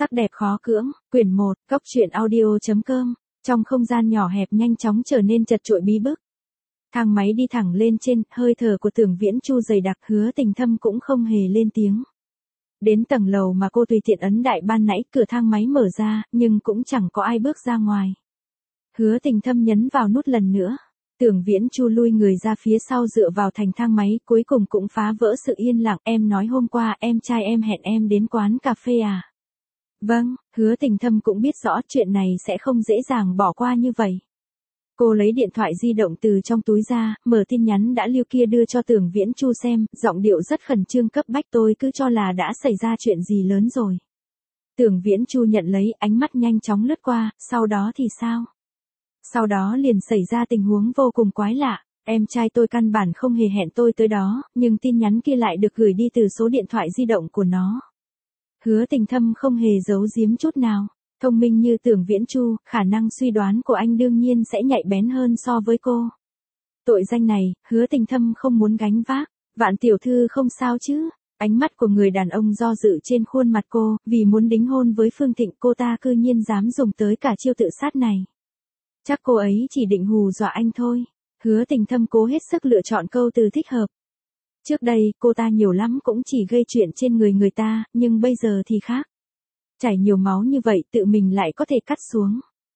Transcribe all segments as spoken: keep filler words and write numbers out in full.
Sắc đẹp khó cưỡng, quyển một, cốc truyện audio.com, trong không gian nhỏ hẹp nhanh chóng trở nên chật chội bí bức. Thang máy đi thẳng lên trên, hơi thở của Tưởng Viễn Chu dày đặc, Hứa Tình Thâm cũng không hề lên tiếng. Đến tầng lầu mà cô tùy tiện ấn đại ban nãy, cửa thang máy mở ra, nhưng cũng chẳng có ai bước ra ngoài. Hứa Tình Thâm nhấn vào nút lần nữa. Tưởng Viễn Chu lui người ra phía sau dựa vào thành thang máy, cuối cùng cũng phá vỡ sự yên lặng. Em nói hôm qua em trai em hẹn em đến quán cà phê à? Vâng, Hứa Tình Thâm cũng biết rõ chuyện này sẽ không dễ dàng bỏ qua như vậy. Cô lấy điện thoại di động từ trong túi ra, mở tin nhắn đã lưu kia đưa cho Tưởng Viễn Chu xem, giọng điệu rất khẩn trương cấp bách, tôi cứ cho là đã xảy ra chuyện gì lớn rồi. Tưởng Viễn Chu nhận lấy, ánh mắt nhanh chóng lướt qua, sau đó thì sao? Sau đó liền xảy ra tình huống vô cùng quái lạ, em trai tôi căn bản không hề hẹn tôi tới đó, nhưng tin nhắn kia lại được gửi đi từ số điện thoại di động của nó. Hứa Tình Thâm không hề giấu giếm chút nào. Thông minh như Tưởng Viễn Chu, khả năng suy đoán của anh đương nhiên sẽ nhạy bén hơn so với cô. Tội danh này, Hứa Tình Thâm không muốn gánh vác. Vạn tiểu thư không sao chứ? Ánh mắt của người đàn ông do dự trên khuôn mặt cô, vì muốn đính hôn với Phương Thịnh cô ta cư nhiên dám dùng tới cả chiêu tự sát này. Chắc cô ấy chỉ định hù dọa anh thôi. Hứa Tình Thâm cố hết sức lựa chọn câu từ thích hợp. Trước đây, cô ta nhiều lắm cũng chỉ gây chuyện trên người người ta, nhưng bây giờ thì khác. Chảy nhiều máu như vậy tự mình lại có thể cắt xuống.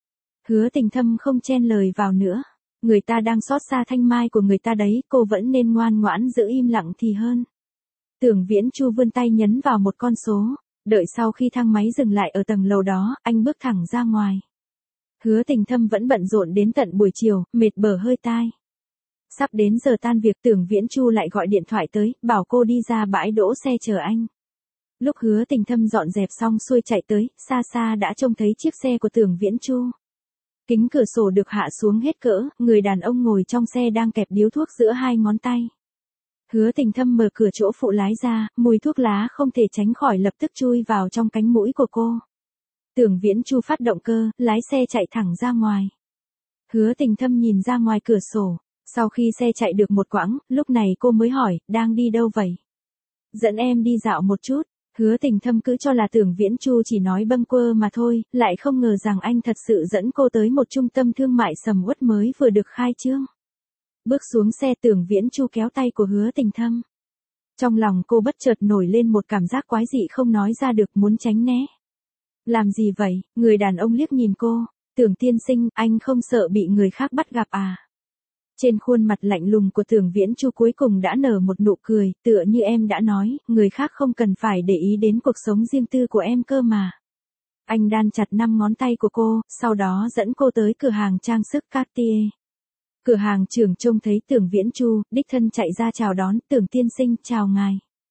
Hứa Tình Thâm không chen lời vào nữa. Người ta đang xót xa thanh mai của người ta đấy, cô vẫn nên ngoan ngoãn giữ im lặng thì hơn. Tưởng Viễn Chu vươn tay nhấn vào một con số. Đợi sau khi thang máy dừng lại ở tầng lầu đó, anh bước thẳng ra ngoài. Hứa Tình Thâm vẫn bận rộn đến tận buổi chiều, mệt bở hơi tai. Sắp đến giờ tan việc, Tưởng Viễn Chu lại gọi điện thoại tới, bảo cô đi ra bãi đỗ xe chờ anh. Lúc Hứa Tình Thâm dọn dẹp xong xuôi chạy tới, xa xa đã trông thấy chiếc xe của Tưởng Viễn Chu. Kính cửa sổ được hạ xuống hết cỡ, người đàn ông ngồi trong xe đang kẹp điếu thuốc giữa hai ngón tay. Hứa Tình Thâm mở cửa chỗ phụ lái ra, mùi thuốc lá không thể tránh khỏi lập tức chui vào trong cánh mũi của cô. Tưởng Viễn Chu phát động cơ, lái xe chạy thẳng ra ngoài. Hứa Tình Thâm nhìn ra ngoài cửa sổ, sau khi xe chạy được một quãng, lúc này cô mới hỏi, đang đi đâu vậy? Dẫn em đi dạo một chút. Hứa Tình Thâm cứ cho là Tưởng Viễn Chu chỉ nói bâng quơ mà thôi, lại không ngờ rằng anh thật sự dẫn cô tới một trung tâm thương mại sầm uất mới vừa được khai trương. Bước xuống xe, Tưởng Viễn Chu kéo tay của Hứa Tình Thâm. Trong lòng cô bất chợt nổi lên một cảm giác quái dị không nói ra được, muốn tránh né. Làm gì vậy? Người đàn ông liếc nhìn cô. Tưởng tiên sinh, anh không sợ bị người khác bắt gặp à? Trên khuôn mặt lạnh lùng của Tưởng Viễn Chu cuối cùng đã nở một nụ cười, tựa như em đã nói, người khác không cần phải để ý đến cuộc sống riêng tư của em cơ mà. Anh đan chặt năm ngón tay của cô, sau đó dẫn cô tới cửa hàng trang sức Cartier. Cửa hàng trưởng trông thấy Tưởng Viễn Chu, đích thân chạy ra chào đón, Tưởng tiên sinh, chào ngài.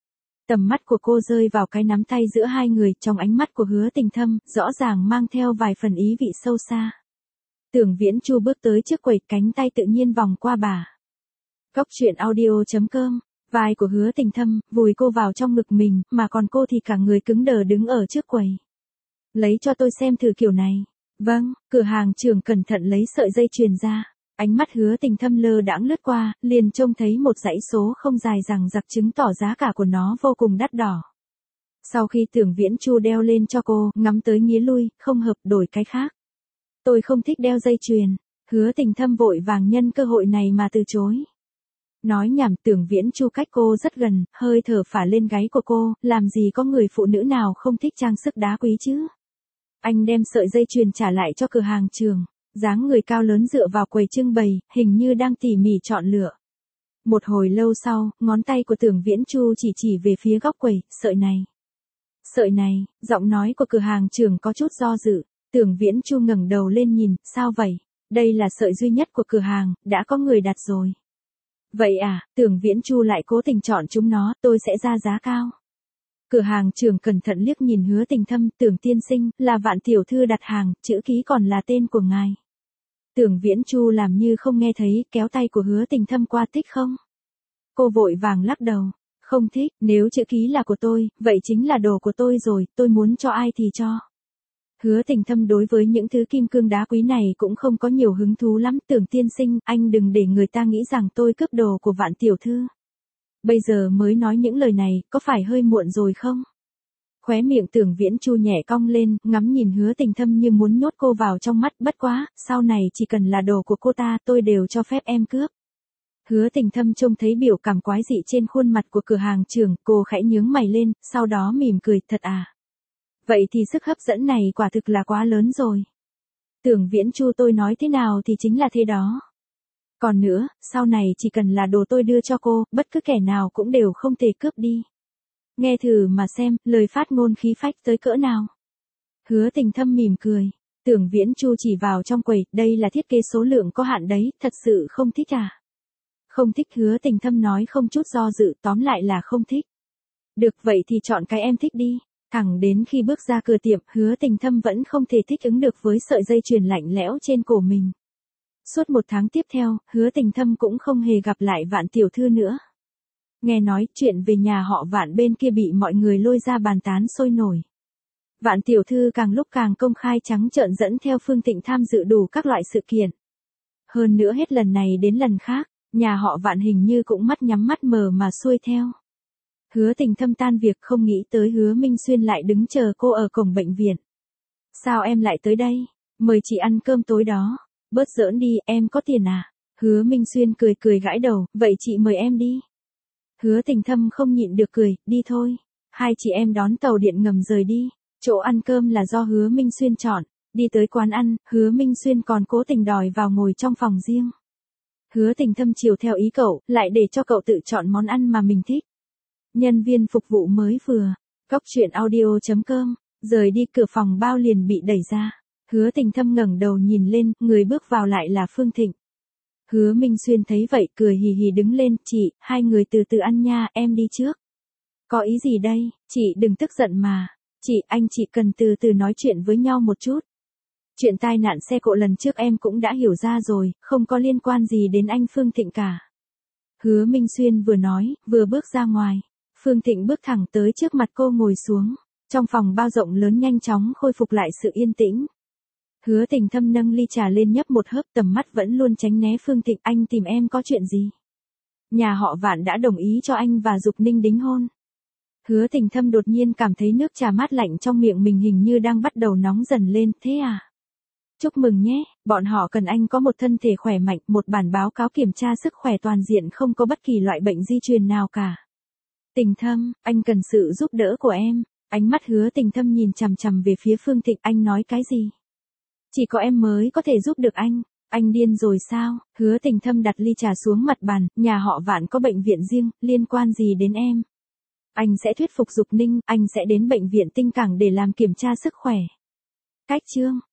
Tầm mắt của cô rơi vào cái nắm tay giữa hai người, trong ánh mắt của Hứa Tình Thâm, rõ ràng mang theo vài phần ý vị sâu xa. Tưởng Viễn Chu bước tới trước quầy, cánh tay tự nhiên vòng qua bà. Cốc truyện audio.com, vai của Hứa Tình Thâm, vùi cô vào trong ngực mình, mà còn cô thì cả người cứng đờ đứng ở trước quầy. Lấy cho tôi xem thử kiểu này. Vâng, cửa hàng trưởng cẩn thận lấy sợi dây chuyền ra. Ánh mắt Hứa Tình Thâm lơ đãng lướt qua, liền trông thấy một dãy số không dài rằng rặc chứng tỏ giá cả của nó vô cùng đắt đỏ. Sau khi Tưởng Viễn Chu đeo lên cho cô, ngắm tới nghía lui, không hợp, đổi cái khác. Tôi không thích đeo dây chuyền. Hứa Tình Thâm vội vàng nhân cơ hội này mà từ chối. Nói nhảm, Tưởng Viễn Chu cách cô rất gần, hơi thở phả lên gáy của cô, làm gì có người phụ nữ nào không thích trang sức đá quý chứ. Anh đem sợi dây chuyền trả lại cho cửa hàng trường. Dáng người cao lớn dựa vào quầy trưng bày, hình như đang tỉ mỉ chọn lựa. Một hồi lâu sau, ngón tay của Tưởng Viễn Chu chỉ chỉ về phía góc quầy, sợi này. Sợi này, giọng nói của cửa hàng trưởng có chút do dự. Tưởng Viễn Chu ngẩng đầu lên nhìn, sao vậy? Đây là sợi duy nhất của cửa hàng, đã có người đặt rồi. Vậy à, Tưởng Viễn Chu lại cố tình chọn chúng nó, tôi sẽ ra giá cao. Cửa hàng trưởng cẩn thận liếc nhìn Hứa Tình Thâm, Tưởng tiên sinh, là Vạn tiểu thư đặt hàng, chữ ký còn là tên của ngài. Tưởng Viễn Chu làm như không nghe thấy, kéo tay của Hứa Tình Thâm qua, thích không? Cô vội vàng lắc đầu, không thích, nếu chữ ký là của tôi, vậy chính là đồ của tôi rồi, tôi muốn cho ai thì cho. Hứa Tình Thâm đối với những thứ kim cương đá quý này cũng không có nhiều hứng thú lắm, Tưởng tiên sinh, anh đừng để người ta nghĩ rằng tôi cướp đồ của Vạn tiểu thư. Bây giờ mới nói những lời này, có phải hơi muộn rồi không? Khóe miệng Tưởng Viễn Chu nhẹ cong lên, ngắm nhìn Hứa Tình Thâm như muốn nhốt cô vào trong mắt, bất quá, sau này chỉ cần là đồ của cô ta, tôi đều cho phép em cướp. Hứa Tình Thâm trông thấy biểu cảm quái dị trên khuôn mặt của cửa hàng trưởng, cô khẽ nhướng mày lên, sau đó mỉm cười, thật à? Vậy thì sức hấp dẫn này quả thực là quá lớn rồi. Tưởng Viễn Chu, tôi nói thế nào thì chính là thế đó. Còn nữa, sau này chỉ cần là đồ tôi đưa cho cô, bất cứ kẻ nào cũng đều không thể cướp đi. Nghe thử mà xem, lời phát ngôn khí phách tới cỡ nào. Hứa Tình Thâm mỉm cười. Tưởng Viễn Chu chỉ vào trong quầy, đây là thiết kế số lượng có hạn đấy, thật sự không thích à? Không thích. Hứa Tình Thâm nói không chút do dự, tóm lại là không thích. Được, vậy thì chọn cái em thích đi. Thẳng đến khi bước ra cửa tiệm, Hứa Tình Thâm vẫn không thể thích ứng được với sợi dây chuyền lạnh lẽo trên cổ mình. Suốt một tháng tiếp theo, Hứa Tình Thâm cũng không hề gặp lại Vạn tiểu thư nữa. Nghe nói chuyện về nhà họ Vạn bên kia bị mọi người lôi ra bàn tán sôi nổi. Vạn tiểu thư càng lúc càng công khai trắng trợn dẫn theo Phương Thịnh tham dự đủ các loại sự kiện. Hơn nữa hết lần này đến lần khác, nhà họ Vạn hình như cũng mắt nhắm mắt mở mà xuôi theo. Hứa Tình Thâm tan việc không nghĩ tới Hứa Minh Xuyên lại đứng chờ cô ở cổng bệnh viện. Sao em lại tới đây? Mời chị ăn cơm tối đó. Bớt giỡn đi, em có tiền à? Hứa Minh Xuyên cười cười gãi đầu, vậy chị mời em đi. Hứa Tình Thâm không nhịn được cười, đi thôi. Hai chị em đón tàu điện ngầm rời đi. Chỗ ăn cơm là do Hứa Minh Xuyên chọn. Đi tới quán ăn, Hứa Minh Xuyên còn cố tình đòi vào ngồi trong phòng riêng. Hứa Tình Thâm chiều theo ý cậu, lại để cho cậu tự chọn món ăn mà mình thích. Nhân viên phục vụ mới vừa. Cóc truyện audio chấm com. Rời đi, cửa phòng bao liền bị đẩy ra. Hứa Tình Thâm ngẩng đầu nhìn lên, người bước vào lại là Phương Thịnh. Hứa Minh Xuyên thấy vậy, cười hì hì đứng lên, chị, hai người từ từ ăn nha, em đi trước. Có ý gì đây, chị đừng tức giận mà. Chị, anh chị cần từ từ nói chuyện với nhau một chút. Chuyện tai nạn xe cộ lần trước em cũng đã hiểu ra rồi, không có liên quan gì đến anh Phương Thịnh cả. Hứa Minh Xuyên vừa nói, vừa bước ra ngoài. Phương Thịnh bước thẳng tới trước mặt cô ngồi xuống. Trong phòng bao rộng lớn nhanh chóng khôi phục lại sự yên tĩnh. Hứa Tình Thâm nâng ly trà lên nhấp một hớp, tầm mắt vẫn luôn tránh né Phương Thịnh. Anh tìm em có chuyện gì? Nhà họ Vạn đã đồng ý cho anh và Dục Ninh đính hôn. Hứa Tình Thâm đột nhiên cảm thấy nước trà mát lạnh trong miệng mình hình như đang bắt đầu nóng dần lên, thế à? Chúc mừng nhé, bọn họ cần anh có một thân thể khỏe mạnh, một bản báo cáo kiểm tra sức khỏe toàn diện không có bất kỳ loại bệnh di truyền nào cả. Tình Thâm, anh cần sự giúp đỡ của em. Ánh mắt Hứa Tình Thâm nhìn chằm chằm về phía Phương Thịnh, anh nói cái gì? Chỉ có em mới có thể giúp được anh. Anh điên rồi sao? Hứa Tình Thâm đặt ly trà xuống mặt bàn, nhà họ Vạn có bệnh viện riêng, liên quan gì đến em? Anh sẽ thuyết phục Dục Ninh, anh sẽ đến bệnh viện Tinh Cảng để làm kiểm tra sức khỏe. Cách chương